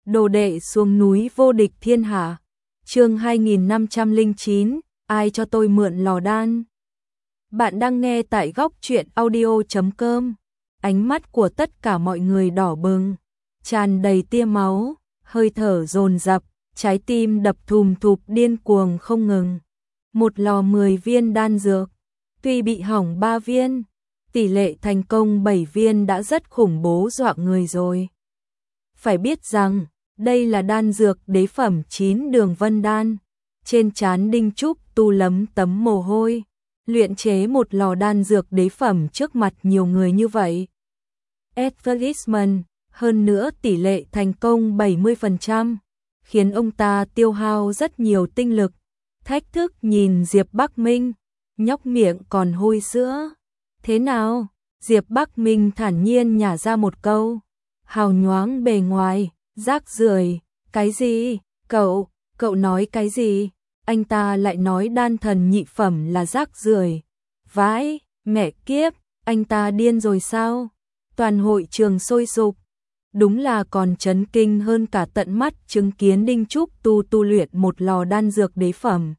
Đồ đệ xuống núi vô địch thiên hạ. Chương 2509, ai cho tôi mượn lò đan? Bạn đang nghe tại góc truyện audio.com. Ánh mắt của tất cả mọi người đỏ bừng, tràn đầy tia máu, hơi thở dồn dập, trái tim đập thùm thụp điên cuồng không ngừng. Một lò 10 viên đan dược, tuy bị hỏng 3 viên, tỷ lệ thành công 7 viên đã rất khủng bố dọa người rồi. Phải biết rằng, đây là đan dược đế phẩm 9 đường vân đan. Trên trán Đinh Trúc Tu lấm tấm mồ hôi, luyện chế một lò đan dược đế phẩm trước mặt nhiều người như vậy. Advertisement, hơn nữa tỷ lệ thành công 70%, khiến ông ta tiêu hao rất nhiều tinh lực. Thách thức nhìn Diệp Bắc Minh, nhóc miệng còn hôi sữa. Thế nào? Diệp Bắc Minh thản nhiên nhả ra một câu. Hào nhoáng bề ngoài, rác rưởi. Cái gì? Cậu nói cái gì? Anh ta lại nói đan thần nhị phẩm là rác rưởi. Vãi, mẹ kiếp, anh ta điên rồi sao? Toàn hội trường sôi sục. Đúng là còn chấn kinh hơn cả tận mắt chứng kiến Đinh Trúc tu luyện một lò đan dược đế phẩm.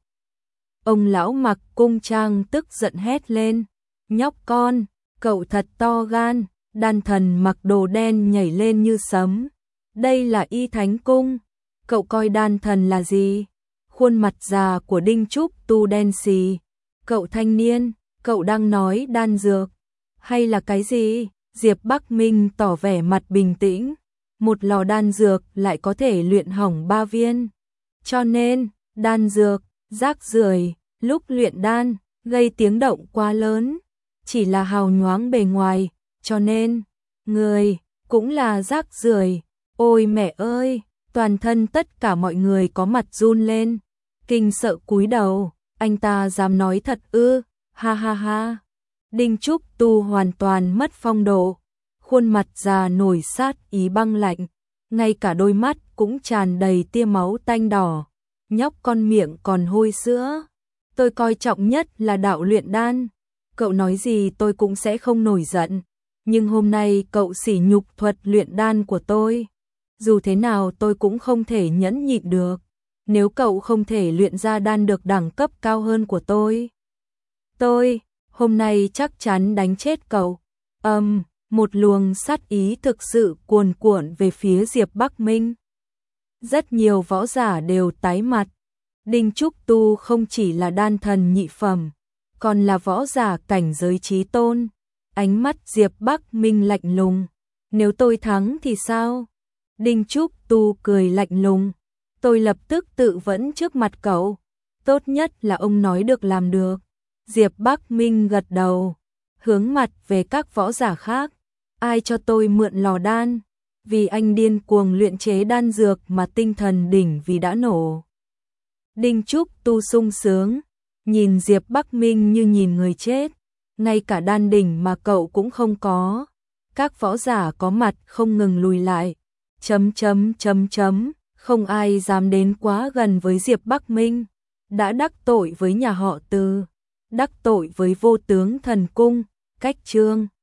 Ông lão mặc cung trang tức giận hét lên. Nhóc con, cậu thật to gan, đan thần mặc đồ đen nhảy lên như sấm. Đây là Y Thánh Cung, cậu coi đan thần là gì? Khuôn mặt già của Đinh Trúc Tu đen xì. Cậu thanh niên, cậu đang nói đan dược, hay là cái gì? Diệp Bắc Minh tỏ vẻ mặt bình tĩnh. Một lò đan dược lại có thể luyện hỏng 3 viên. Cho nên, đan dược, rác rưởi, lúc luyện đan, gây tiếng động quá lớn. Chỉ là hào nhoáng bề ngoài, cho nên, người, cũng là rác rưởi. Ôi mẹ ơi, toàn thân tất cả mọi người có mặt run lên. Kinh sợ cúi đầu, anh ta dám nói thật ư, ha ha ha. Đinh Trúc Tu hoàn toàn mất phong độ, khuôn mặt già nổi sát ý băng lạnh, ngay cả đôi mắt cũng tràn đầy tia máu tanh đỏ. Nhóc con miệng còn hôi sữa. Tôi coi trọng nhất là đạo luyện đan. Cậu nói gì tôi cũng sẽ không nổi giận. Nhưng hôm nay cậu sỉ nhục thuật luyện đan của tôi. Dù thế nào tôi cũng không thể nhẫn nhịn được. Nếu cậu không thể luyện ra đan được đẳng cấp cao hơn của tôi hôm nay chắc chắn đánh chết cậu. Một luồng sát ý thực sự cuồn cuộn về phía Diệp Bắc Minh. Rất nhiều võ giả đều tái mặt. Đinh Trúc Tu không chỉ là đan thần nhị phẩm, còn là võ giả cảnh giới chí tôn. Ánh mắt Diệp Bắc Minh lạnh lùng. Nếu tôi thắng thì sao? Đinh Trúc Tu cười lạnh lùng. Tôi lập tức tự vẫn trước mặt cậu. Tốt nhất là ông nói được làm được. Diệp Bắc Minh gật đầu, hướng mặt về các võ giả khác. Ai cho tôi mượn lò đan? Vì anh điên cuồng luyện chế đan dược mà tinh thần đỉnh vì đã nổ. Đinh Trúc Tu sung sướng, nhìn Diệp Bắc Minh như nhìn người chết. Ngay cả đan đỉnh mà cậu cũng không có. Các võ giả có mặt không ngừng lùi lại. Không ai dám đến quá gần với Diệp Bắc Minh. Đã đắc tội với nhà họ Từ, đắc tội với vô tướng thần cung, cách chương.